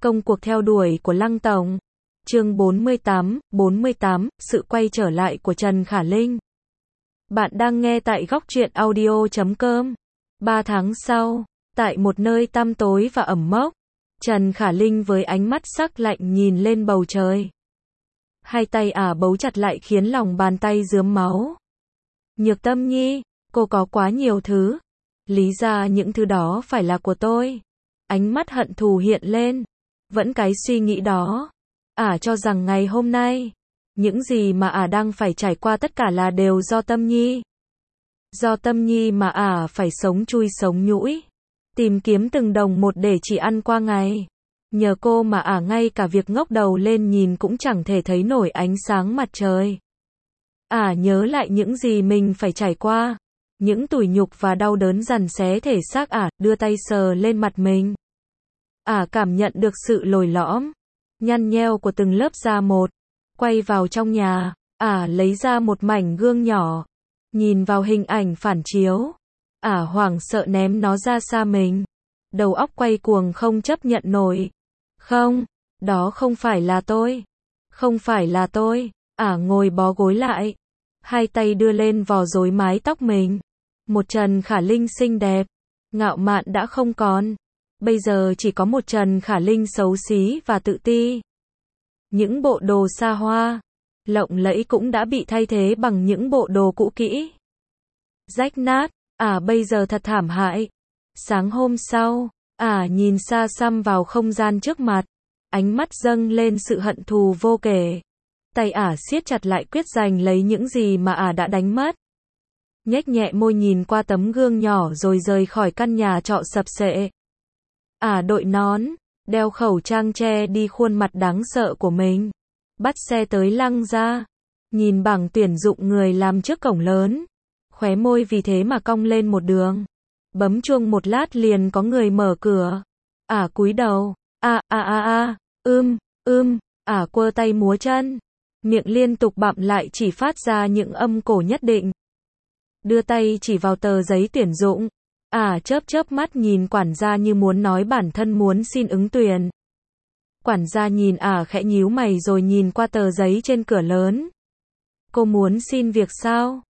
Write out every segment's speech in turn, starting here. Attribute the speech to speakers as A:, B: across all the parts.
A: Công cuộc theo đuổi của Lăng Tổng. Chương 48, sự quay trở lại của Trần Khả Linh. Bạn đang nghe tại góc truyện audio.com. 3 tháng sau, tại một nơi tăm tối và ẩm mốc, Trần Khả Linh với ánh mắt sắc lạnh nhìn lên bầu trời. Hai tay ả bấu chặt lại khiến lòng bàn tay rướm máu. Nhược Tâm Nhi, cô có quá nhiều thứ. Lý ra những thứ đó phải là của tôi. Ánh mắt hận thù hiện lên. Vẫn cái suy nghĩ đó. Ả cho rằng ngày hôm nay, những gì mà ả đang phải trải qua tất cả là đều do Tâm Nhi. Do Tâm Nhi mà ả phải sống chui sống nhũi. Tìm kiếm từng đồng một để chỉ ăn qua ngày. Nhờ cô mà ả ngay cả việc ngóc đầu lên nhìn cũng chẳng thể thấy nổi ánh sáng mặt trời. Ả nhớ lại những gì mình phải trải qua. Những tủi nhục và đau đớn giằng xé thể xác ả, đưa tay sờ lên mặt mình. Ả cảm nhận được sự lồi lõm, nhăn nheo của từng lớp da một. Quay vào trong nhà, ả lấy ra một mảnh gương nhỏ. Nhìn vào hình ảnh phản chiếu. Ả hoảng sợ ném nó ra xa mình. Đầu óc quay cuồng không chấp nhận nổi. Không, đó không phải là tôi. Không phải là tôi. Ả ngồi bó gối lại. Hai tay đưa lên vò rối mái tóc mình. Một Trần Khả Linh xinh đẹp, ngạo mạn đã không còn. Bây giờ chỉ có một Trần Khả Linh xấu xí và tự ti. Những bộ đồ xa hoa, lộng lẫy cũng đã bị thay thế bằng những bộ đồ cũ kỹ. Rách nát, ả bây giờ thật thảm hại. Sáng hôm sau, ả nhìn xa xăm vào không gian trước mặt. Ánh mắt dâng lên sự hận thù vô kể. Tay ả siết chặt lại quyết giành lấy những gì mà ả đã đánh mất. Nhếch nhẹ môi nhìn qua tấm gương nhỏ rồi rời khỏi căn nhà trọ sập xệ. Ả đội nón, đeo khẩu trang che đi khuôn mặt đáng sợ của mình. Bắt xe tới Lăng ra. Nhìn bảng tuyển dụng người làm trước cổng lớn. Khóe môi vì thế mà cong lên một đường. Bấm chuông một lát liền có người mở cửa. Ả cúi đầu. Ả quơ tay múa chân. Miệng liên tục bặm lại chỉ phát ra những âm cổ nhất định. Đưa tay chỉ vào tờ giấy tuyển dụng. Ả chớp mắt nhìn quản gia như muốn nói bản thân muốn xin ứng tuyển. Quản gia nhìn ả khẽ nhíu mày rồi nhìn qua tờ giấy trên cửa lớn. Cô muốn xin việc sao?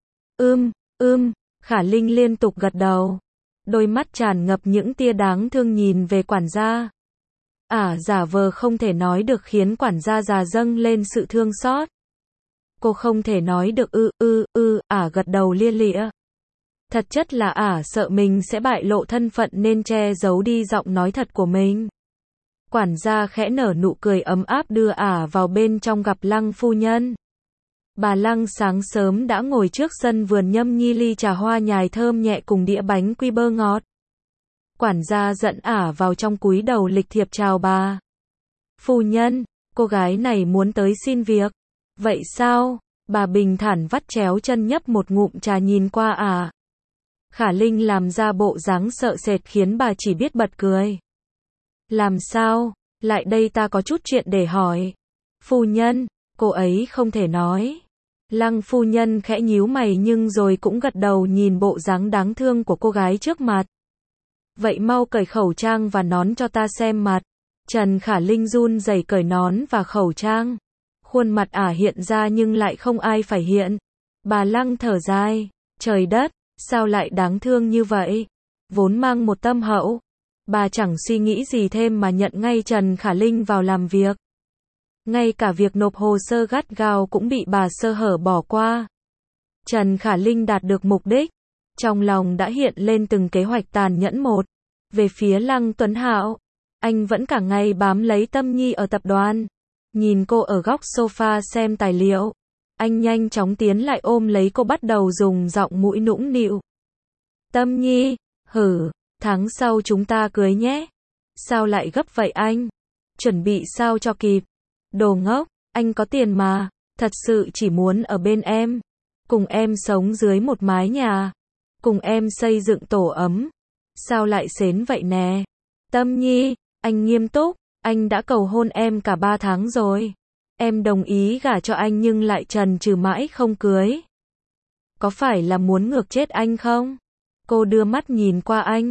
A: Khả Linh liên tục gật đầu. Đôi mắt tràn ngập những tia đáng thương nhìn về quản gia. Ả giả vờ không thể nói được khiến quản gia già dâng lên sự thương xót. Cô không thể nói được ả gật đầu lia lịa. Thật chất là ả sợ mình sẽ bại lộ thân phận nên che giấu đi giọng nói thật của mình. Quản gia khẽ nở nụ cười ấm áp đưa ả vào bên trong gặp Lăng phu nhân. Bà Lăng sáng sớm đã ngồi trước sân vườn nhâm nhi ly trà hoa nhài thơm nhẹ cùng đĩa bánh quy bơ ngọt. Quản gia dẫn ả vào trong cúi đầu lịch thiệp chào bà. Phu nhân, cô gái này muốn tới xin việc. Vậy sao? Bà bình thản vắt chéo chân nhấp một ngụm trà nhìn qua ả. Khả Linh làm ra bộ dáng sợ sệt khiến bà chỉ biết bật cười. Làm sao? Lại đây ta có chút chuyện để hỏi. Phu nhân, cô ấy không thể nói. Lăng phu nhân khẽ nhíu mày nhưng rồi cũng gật đầu nhìn bộ dáng đáng thương của cô gái trước mặt. Vậy mau cởi khẩu trang và nón cho ta xem mặt. Trần Khả Linh run rẩy cởi nón và khẩu trang. Khuôn mặt ả hiện ra nhưng lại không ai phải hiện. Bà Lăng thở dài. Trời đất, sao lại đáng thương như vậy? Vốn mang một tâm hậu. Bà chẳng suy nghĩ gì thêm mà nhận ngay Trần Khả Linh vào làm việc. Ngay cả việc nộp hồ sơ gắt gao cũng bị bà sơ hở bỏ qua. Trần Khả Linh đạt được mục đích. Trong lòng đã hiện lên từng kế hoạch tàn nhẫn một. Về phía Lăng Tuấn Hạo, anh vẫn cả ngày bám lấy Tâm Nhi ở tập đoàn. Nhìn cô ở góc sofa xem tài liệu. Anh nhanh chóng tiến lại ôm lấy cô bắt đầu dùng giọng mũi nũng nịu. Tâm Nhi, tháng sau chúng ta cưới nhé. Sao lại gấp vậy anh? Chuẩn bị sao cho kịp. Đồ ngốc, anh có tiền mà. Thật sự chỉ muốn ở bên em. Cùng em sống dưới một mái nhà. Cùng em xây dựng tổ ấm. Sao lại xến vậy nè? Tâm Nhi, anh nghiêm túc. Anh đã cầu hôn em cả 3 tháng rồi. Em đồng ý gả cho anh nhưng lại chần chừ mãi không cưới. Có phải là muốn ngược chết anh không? Cô đưa mắt nhìn qua anh.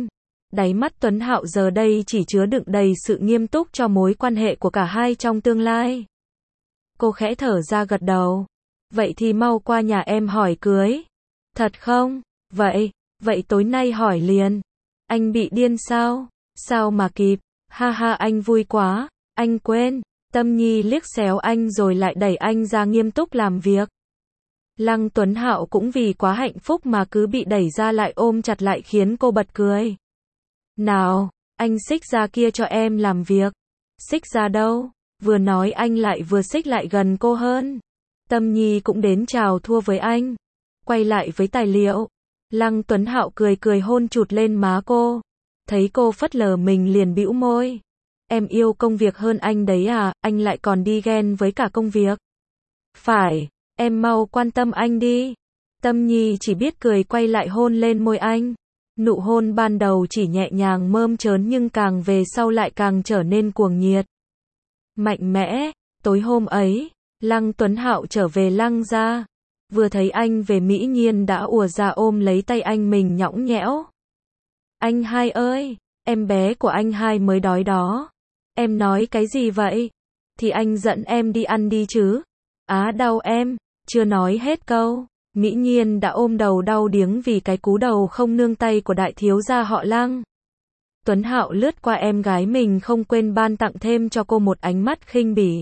A: Đáy mắt Tuấn Hạo giờ đây chỉ chứa đựng đầy sự nghiêm túc cho mối quan hệ của cả hai trong tương lai. Cô khẽ thở ra gật đầu. Vậy thì mau qua nhà em hỏi cưới. Thật không? Vậy tối nay hỏi liền. Anh bị điên sao? Sao mà kịp? Ha ha, anh vui quá. Anh quên. Tâm Nhi liếc xéo anh rồi lại đẩy anh ra nghiêm túc làm việc. Lăng Tuấn Hạo cũng vì quá hạnh phúc mà cứ bị đẩy ra lại ôm chặt lại khiến cô bật cười. Nào, anh xích ra kia cho em làm việc. Xích ra đâu? Vừa nói anh lại vừa xích lại gần cô hơn. Tâm Nhi cũng đến chào thua với anh. Quay lại với tài liệu. Lăng Tuấn Hạo cười cười hôn chụt lên má cô. Thấy cô phớt lờ mình liền bĩu môi. Em yêu công việc hơn anh đấy à, anh lại còn đi ghen với cả công việc. Phải, em mau quan tâm anh đi. Tâm Nhi chỉ biết cười quay lại hôn lên môi anh. Nụ hôn ban đầu chỉ nhẹ nhàng mơn trớn nhưng càng về sau lại càng trở nên cuồng nhiệt. Mạnh mẽ, tối hôm ấy, Lăng Tuấn Hạo trở về Lăng gia. Vừa thấy anh về Mỹ Nhiên đã ùa ra ôm lấy tay anh mình nhõng nhẽo. Anh hai ơi, em bé của anh hai mới đói đó. Em nói cái gì vậy? Thì anh dẫn em đi ăn đi chứ. Á đau em, chưa nói hết câu. Mỹ Nhiên đã ôm đầu đau điếng vì cái cú đầu không nương tay của đại thiếu gia họ Lăng. Tuấn Hạo lướt qua em gái mình không quên ban tặng thêm cho cô một ánh mắt khinh bỉ.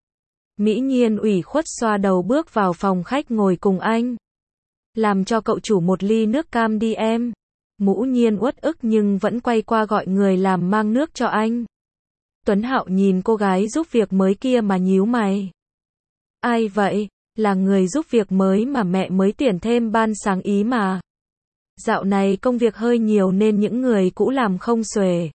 A: Mỹ Nhiên ủy khuất xoa đầu bước vào phòng khách ngồi cùng anh. Làm cho cậu chủ một ly nước cam đi em. Mũ Nhiên uất ức nhưng vẫn quay qua gọi người làm mang nước cho anh. Tuấn Hạo nhìn cô gái giúp việc mới kia mà nhíu mày. Ai vậy? Là người giúp việc mới mà mẹ mới tuyển thêm ban sáng ý mà. Dạo này công việc hơi nhiều nên những người cũ làm không xuể.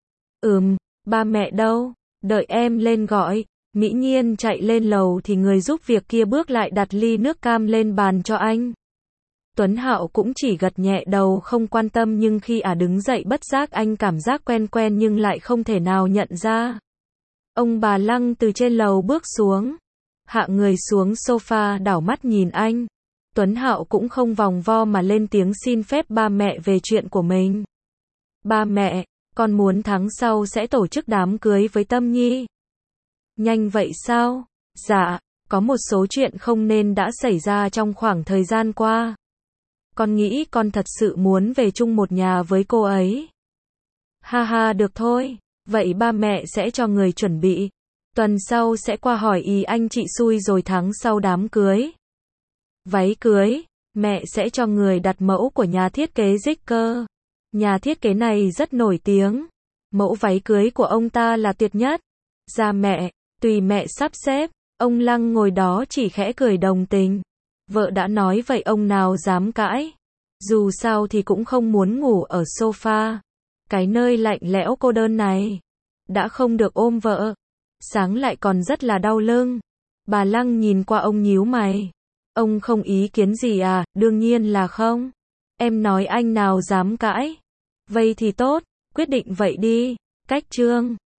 A: Ba mẹ đâu? Đợi em lên gọi. Mỹ Nhiên chạy lên lầu thì người giúp việc kia bước lại đặt ly nước cam lên bàn cho anh. Tuấn Hạo cũng chỉ gật nhẹ đầu không quan tâm nhưng khi đứng dậy bất giác anh cảm giác quen quen nhưng lại không thể nào nhận ra. Ông bà Lăng từ trên lầu bước xuống. Hạ người xuống sofa đảo mắt nhìn anh. Tuấn Hạo cũng không vòng vo mà lên tiếng xin phép ba mẹ về chuyện của mình. Ba mẹ, con muốn tháng sau sẽ tổ chức đám cưới với Tâm Nhi. Nhanh vậy sao? Dạ, có một số chuyện không nên đã xảy ra trong khoảng thời gian qua. Con nghĩ con thật sự muốn về chung một nhà với cô ấy. Ha ha, được thôi. Vậy ba mẹ sẽ cho người chuẩn bị. Tuần sau sẽ qua hỏi ý anh chị xui rồi tháng sau đám cưới. Váy cưới, mẹ sẽ cho người đặt mẫu của nhà thiết kế Zicker. Nhà thiết kế này rất nổi tiếng. Mẫu váy cưới của ông ta là tuyệt nhất. Dạ mẹ, tùy mẹ sắp xếp. Ông Lăng ngồi đó chỉ khẽ cười đồng tình. Vợ đã nói vậy ông nào dám cãi. Dù sao thì cũng không muốn ngủ ở sofa. Cái nơi lạnh lẽo cô đơn này. Đã không được ôm vợ. Sáng lại còn rất là đau lưng. Bà Lăng nhìn qua ông nhíu mày. Ông không ý kiến gì à? Đương nhiên là không. Em nói anh nào dám cãi. Vậy thì tốt, quyết định vậy đi. Cách chương